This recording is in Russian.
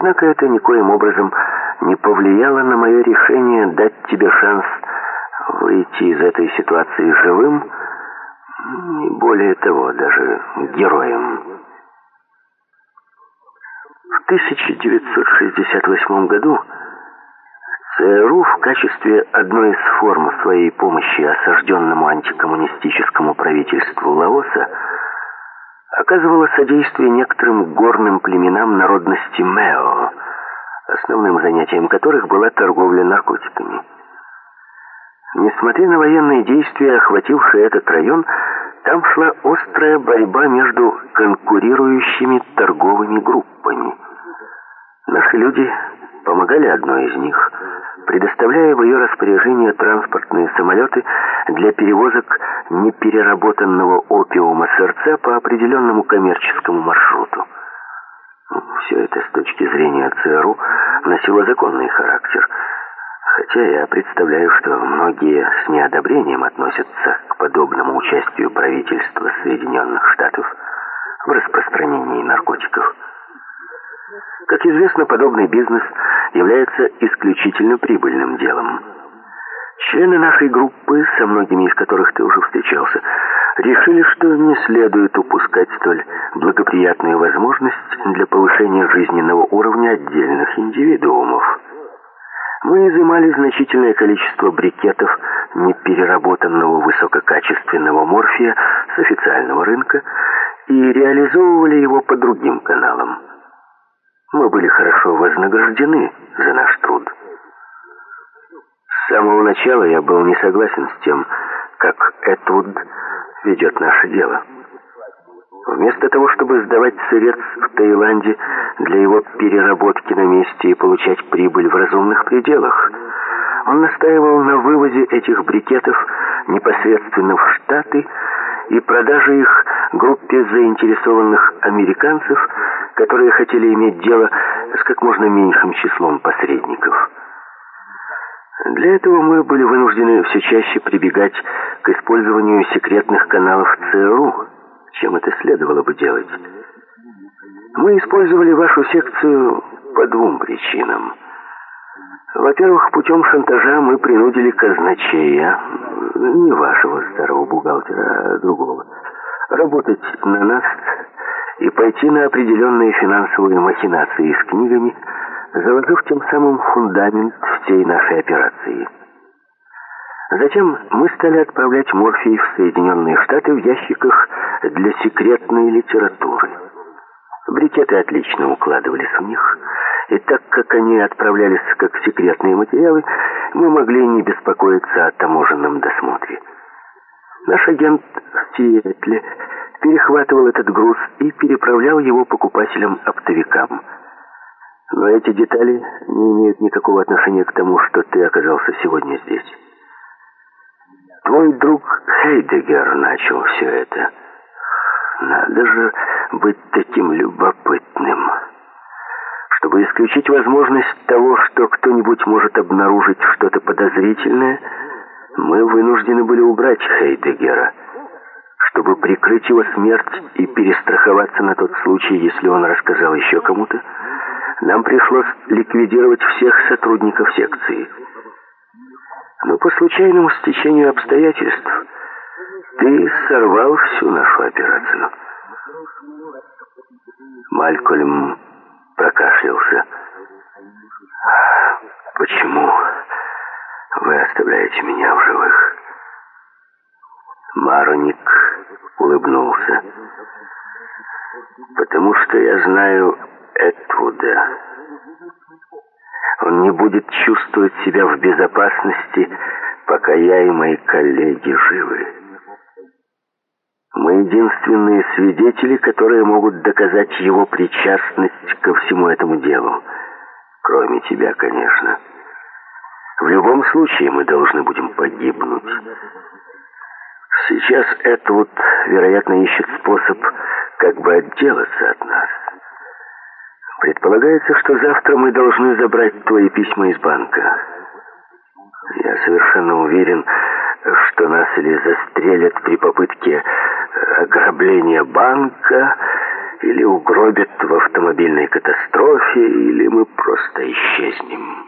Однако это никоим образом не повлияло на мое решение дать тебе шанс выйти из этой ситуации живым, и более того, даже героем. В 1968 году ЦРУ в качестве одной из форм своей помощи осажденному антикоммунистическому правительству Лаоса оказывало содействие некоторым горным племенам народности Мэо, основным занятием которых была торговля наркотиками. Несмотря на военные действия, охватившие этот район, там шла острая борьба между конкурирующими торговыми группами. Наши люди помогали одной из них, предоставляя в ее распоряжение транспортные самолеты для перевозок непереработанного опиума сырца по определенному коммерческому маршруту. Все это с точки зрения ЦРУ носило законный характер, хотя я представляю, что многие с неодобрением относятся к подобному участию правительства Соединенных Штатов в распространении наркотиков. Как известно, подобный бизнес является исключительно прибыльным делом. Члены нашей группы, со многими из которых ты уже встречался, решили, что не следует упускать столь благоприятную возможность для повышения жизненного уровня отдельных индивидуумов. Мы изымали значительное количество брикетов непереработанного высококачественного морфия с официального рынка и реализовывали его по другим каналам. Мы были хорошо вознаграждены за наш труд. С самого начала я был не согласен с тем, как Этвуд ведет наше дело. Вместо того, чтобы сдавать сырец в Таиланде для его переработки на месте и получать прибыль в разумных пределах, он настаивал на вывозе этих брикетов непосредственно в Штаты и продаже их группе заинтересованных американцев, которые хотели иметь дело с как можно меньшим числом посредников. Для этого мы были вынуждены все чаще прибегать к использованию секретных каналов ЦРУ, чем это следовало бы делать. Мы использовали вашу секцию по двум причинам. Во-первых, путем шантажа мы принудили казначея, не вашего старого бухгалтера, а другого, работать на нас и пойти на определенные финансовые махинации с книгами, заложив тем самым фундамент всей нашей операции. Затем мы стали отправлять морфий в Соединенные Штаты в ящиках для секретной литературы. Брикеты отлично укладывались в них, и так как они отправлялись как секретные материалы, мы могли не беспокоиться о таможенном досмотре. Наш агент в Сиэтле перехватывал этот груз и переправлял его покупателям-оптовикам. Но эти детали не имеют никакого отношения к тому, что ты оказался сегодня здесь. Твой друг Хейдеггер начал все это. Надо же быть таким любопытным, чтобы исключить возможность того, что кто-нибудь может обнаружить что-то подозрительное. Мы вынуждены были убрать Хейдеггера, чтобы прикрыть его смерть и перестраховаться на тот случай, если он рассказал еще кому-то. Нам пришлось ликвидировать всех сотрудников секции. Но по случайному стечению обстоятельств ты сорвал всю нашу операцию. Малькольм прокашлялся. Почему вы оставляете меня в живых? Мароник улыбнулся. Потому что я знаю Этвуда. Он не будет чувствовать себя в безопасности, пока я и мои коллеги живы. Мы единственные свидетели, которые могут доказать его причастность ко всему этому делу. Кроме тебя, конечно. В любом случае мы должны будем погибнуть. Сейчас Этвуд, вероятно, ищет способ как бы отделаться от нас. Предполагается, что завтра мы должны забрать твои письма из банка. Я совершенно уверен, что нас или застрелят при попытке ограбления банка, или угробят в автомобильной катастрофе, или мы просто исчезнем.